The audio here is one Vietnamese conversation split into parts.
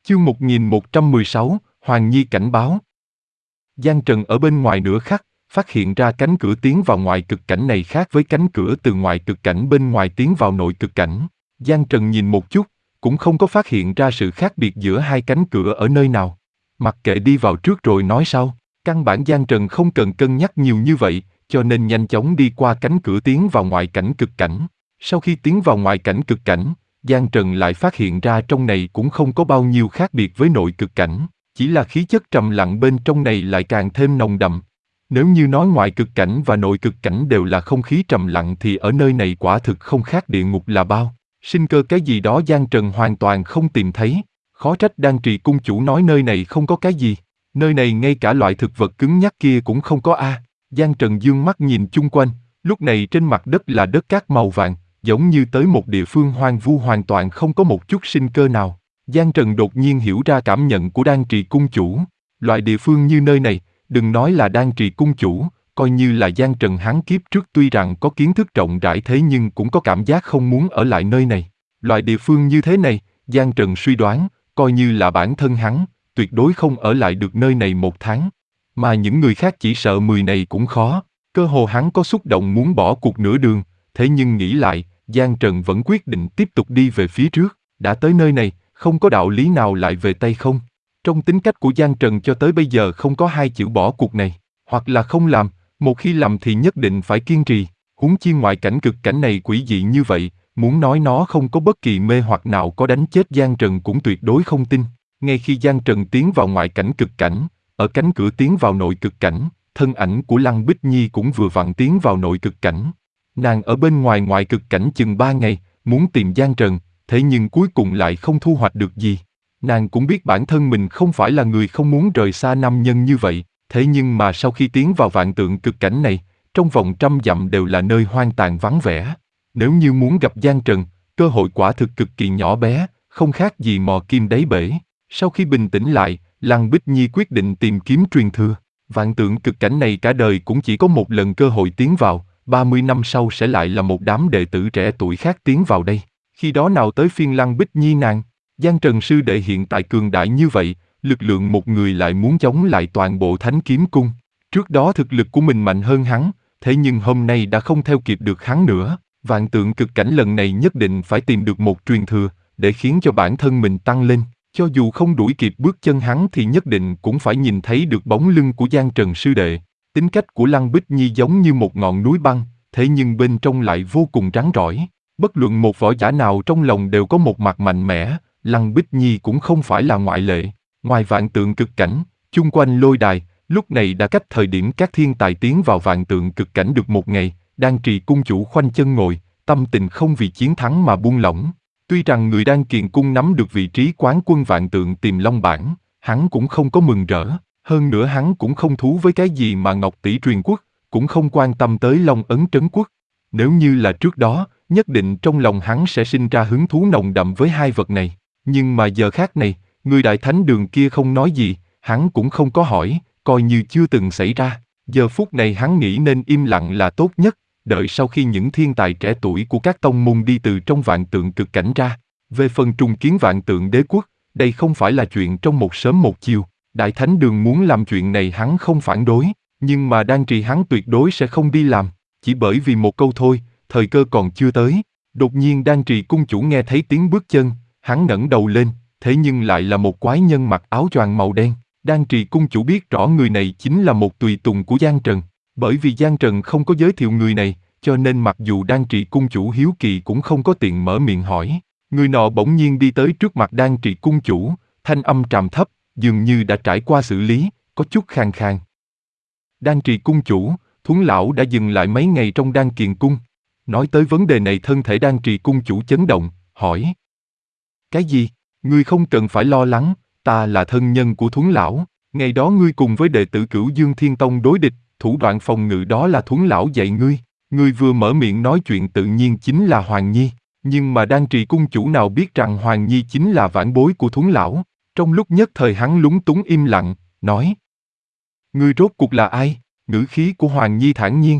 Chương 1116, Hoàng Nhi cảnh báo. Giang Trần ở bên ngoài nửa khắc, phát hiện ra cánh cửa tiến vào ngoại cực cảnh này khác với cánh cửa từ ngoại cực cảnh bên ngoài tiến vào nội cực cảnh. Giang Trần nhìn một chút, cũng không có phát hiện ra sự khác biệt giữa hai cánh cửa ở nơi nào. Mặc kệ đi vào trước rồi nói sau, căn bản Giang Trần không cần cân nhắc nhiều như vậy, cho nên nhanh chóng đi qua cánh cửa tiến vào ngoại cảnh cực cảnh. Sau khi tiến vào ngoại cảnh cực cảnh, Giang Trần lại phát hiện ra trong này cũng không có bao nhiêu khác biệt với nội cực cảnh, chỉ là khí chất trầm lặng bên trong này lại càng thêm nồng đậm. Nếu như nói ngoại cực cảnh và nội cực cảnh đều là không khí trầm lặng thì ở nơi này quả thực không khác địa ngục là bao. Sinh cơ cái gì đó Giang Trần hoàn toàn không tìm thấy. Khó trách Đan Trì cung chủ nói nơi này không có cái gì. Nơi này ngay cả loại thực vật cứng nhắc kia cũng không có a. Giang Trần dương mắt nhìn chung quanh, lúc này trên mặt đất là đất cát màu vàng, giống như tới một địa phương hoang vu hoàn toàn không có một chút sinh cơ nào. Giang Trần đột nhiên hiểu ra cảm nhận của Đan Trì cung chủ. Loại địa phương như nơi này, đừng nói là Đan Trì cung chủ, coi như là Giang Trần hắn kiếp trước tuy rằng có kiến thức rộng rãi thế nhưng cũng có cảm giác không muốn ở lại nơi này. Loại địa phương như thế này, Giang Trần suy đoán, coi như là bản thân hắn, tuyệt đối không ở lại được nơi này 1 tháng. Mà những người khác chỉ sợ 10 này cũng khó. Cơ hồ hắn có xúc động muốn bỏ cuộc nửa đường, thế nhưng nghĩ lại, Giang Trần vẫn quyết định tiếp tục đi về phía trước. Đã tới nơi này, không có đạo lý nào lại về tay không. Trong tính cách của Giang Trần cho tới bây giờ không có 2 chữ bỏ cuộc này. Hoặc là không làm, một khi làm thì nhất định phải kiên trì. Huống chi ngoại cảnh cực cảnh này quỷ dị như vậy, muốn nói nó không có bất kỳ mê hoặc nào có đánh chết Giang Trần cũng tuyệt đối không tin. Ngay khi Giang Trần tiến vào ngoại cảnh cực cảnh, ở cánh cửa tiến vào nội cực cảnh, thân ảnh của Lăng Bích Nhi cũng vừa vặn tiến vào nội cực cảnh. Nàng ở bên ngoài ngoại cực cảnh chừng 3 ngày, muốn tìm Giang Trần, thế nhưng cuối cùng lại không thu hoạch được gì. Nàng cũng biết bản thân mình không phải là người không muốn rời xa nam nhân như vậy, thế nhưng mà sau khi tiến vào vạn tượng cực cảnh này, trong vòng 100 dặm đều là nơi hoang tàn vắng vẻ. Nếu như muốn gặp Giang Trần, cơ hội quả thực cực kỳ nhỏ bé, không khác gì mò kim đáy bể. Sau khi bình tĩnh lại, Lăng Bích Nhi quyết định tìm kiếm truyền thừa. Vạn tượng cực cảnh này cả đời cũng chỉ có một lần cơ hội tiến vào, 30 năm sau sẽ lại là một đám đệ tử trẻ tuổi khác tiến vào đây. Khi đó nào tới phiên Lăng Bích Nhi nàng? Giang Trần sư đệ hiện tại cường đại như vậy, lực lượng một người lại muốn chống lại toàn bộ Thánh Kiếm Cung. Trước đó thực lực của mình mạnh hơn hắn, thế nhưng hôm nay đã không theo kịp được hắn nữa. Vạn tượng cực cảnh lần này nhất định phải tìm được một truyền thừa, để khiến cho bản thân mình tăng lên. Cho dù không đuổi kịp bước chân hắn thì nhất định cũng phải nhìn thấy được bóng lưng của Giang Trần sư đệ. Tính cách của Lăng Bích Nhi giống như một ngọn núi băng, thế nhưng bên trong lại vô cùng rắn rỏi. Bất luận một võ giả nào trong lòng đều có một mặt mạnh mẽ, Lăng Bích Nhi cũng không phải là ngoại lệ. Ngoài vạn tượng cực cảnh, chung quanh lôi đài, lúc này đã cách thời điểm các thiên tài tiến vào vạn tượng cực cảnh được 1 ngày, Đan Trì cung chủ khoanh chân ngồi, tâm tình không vì chiến thắng mà buông lỏng. Tuy rằng người Đan Kiền cung nắm được vị trí quán quân vạn tượng Tiềm Long bảng, hắn cũng không có mừng rỡ, hơn nữa hắn cũng không thú với cái gì mà Ngọc Tỷ truyền quốc, cũng không quan tâm tới Long Ấn trấn quốc. Nếu như là trước đó, nhất định trong lòng hắn sẽ sinh ra hứng thú nồng đậm với hai vật này. Nhưng mà giờ khác này, người Đại Thánh Đường kia không nói gì, hắn cũng không có hỏi, coi như chưa từng xảy ra. Giờ phút này hắn nghĩ nên im lặng là tốt nhất, đợi sau khi những thiên tài trẻ tuổi của các tông môn đi từ trong vạn tượng cực cảnh ra. Về phần trùng kiến vạn tượng đế quốc, đây không phải là chuyện trong một sớm một chiều. Đại Thánh Đường muốn làm chuyện này hắn không phản đối, nhưng mà Đan Trì hắn tuyệt đối sẽ không đi làm, chỉ bởi vì một câu thôi, thời cơ còn chưa tới. Đột nhiên Đan Trì cung chủ nghe thấy tiếng bước chân, hắn ngẩng đầu lên, thế nhưng lại là một quái nhân mặc áo choàng màu đen. Đan Trì cung chủ biết rõ người này chính là một tùy tùng của Giang Trần. Bởi vì Giang Trần không có giới thiệu người này, cho nên mặc dù Đan Trì cung chủ hiếu kỳ cũng không có tiện mở miệng hỏi. Người nọ bỗng nhiên đi tới trước mặt Đan Trì cung chủ, thanh âm trầm thấp, dường như đã trải qua xử lý, có chút khàn khàn. Đan Trì cung chủ, Thuấn lão đã dừng lại mấy ngày trong Đan Kiền cung. Nói tới vấn đề này thân thể Đan Trì cung chủ chấn động, hỏi. Cái gì? Ngươi không cần phải lo lắng, ta là thân nhân của Thuấn lão. Ngày đó ngươi cùng với đệ tử Cửu Dương Thiên Tông đối địch, thủ đoạn phòng ngự đó là Thuấn lão dạy ngươi. Ngươi vừa mở miệng nói chuyện tự nhiên chính là Hoàng Nhi. Nhưng mà Đan Trì cung chủ nào biết rằng Hoàng Nhi chính là vãn bối của Thuấn lão. Trong lúc nhất thời hắn lúng túng im lặng, nói. Ngươi rốt cuộc là ai? Ngữ khí của Hoàng Nhi thản nhiên.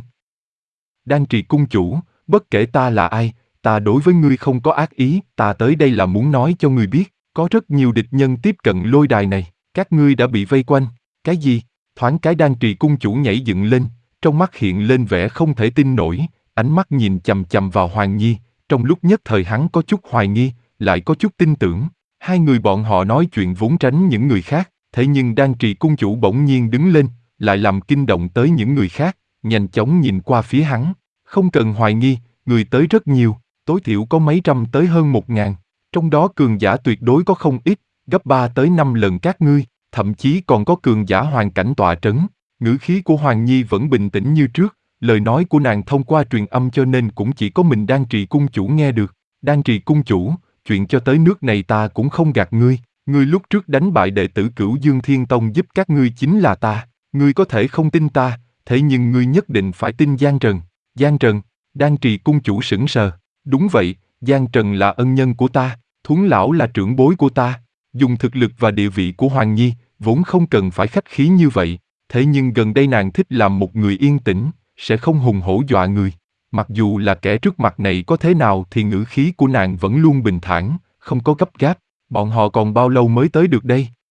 Đan Trì cung chủ, bất kể ta là ai, ta đối với ngươi không có ác ý, ta tới đây là muốn nói cho ngươi biết, Có rất nhiều địch nhân tiếp cận lôi đài này, các ngươi đã bị vây quanh. Cái gì? Thoáng cái Đan Trì cung chủ nhảy dựng lên, trong mắt hiện lên vẻ không thể tin nổi, ánh mắt nhìn chằm chằm vào Hoàng Nhi, trong lúc nhất thời hắn có chút hoài nghi, lại có chút tin tưởng. Hai người bọn họ nói chuyện vốn tránh những người khác, thế nhưng Đan Trì cung chủ bỗng nhiên đứng lên, lại làm kinh động tới những người khác, nhanh chóng nhìn qua phía hắn. Không cần hoài nghi, người tới rất nhiều, tối thiểu có mấy trăm tới hơn 1.000, trong đó cường giả tuyệt đối có không ít, gấp 3 tới 5 lần các ngươi, thậm chí còn có cường giả hoàn cảnh tọa trấn. Ngữ khí của Hoàng Nhi vẫn bình tĩnh như trước, lời nói của nàng thông qua truyền âm cho nên cũng chỉ có mình Đan Trì cung chủ nghe được. Đan Trì cung chủ, chuyện cho tới nước này ta cũng không gạt ngươi, ngươi lúc trước đánh bại đệ tử Cửu Dương Thiên Tông giúp các ngươi chính là ta, ngươi có thể không tin ta, thế nhưng ngươi nhất định phải tin Giang Trần. Giang Trần, Đan Trì cung chủ sững sờ, đúng vậy, Giang Trần là ân nhân của ta, Thuấn lão là trưởng bối của ta, dùng thực lực và địa vị của Hoàng Nhi, vốn không cần phải khách khí như vậy, thế nhưng gần đây nàng thích làm một người yên tĩnh, sẽ không hùng hổ dọa người. Mặc dù là kẻ trước mặt này có thế nào thì ngữ khí của nàng vẫn luôn bình thản, không có gấp gáp. Bọn họ còn bao lâu mới tới được đây?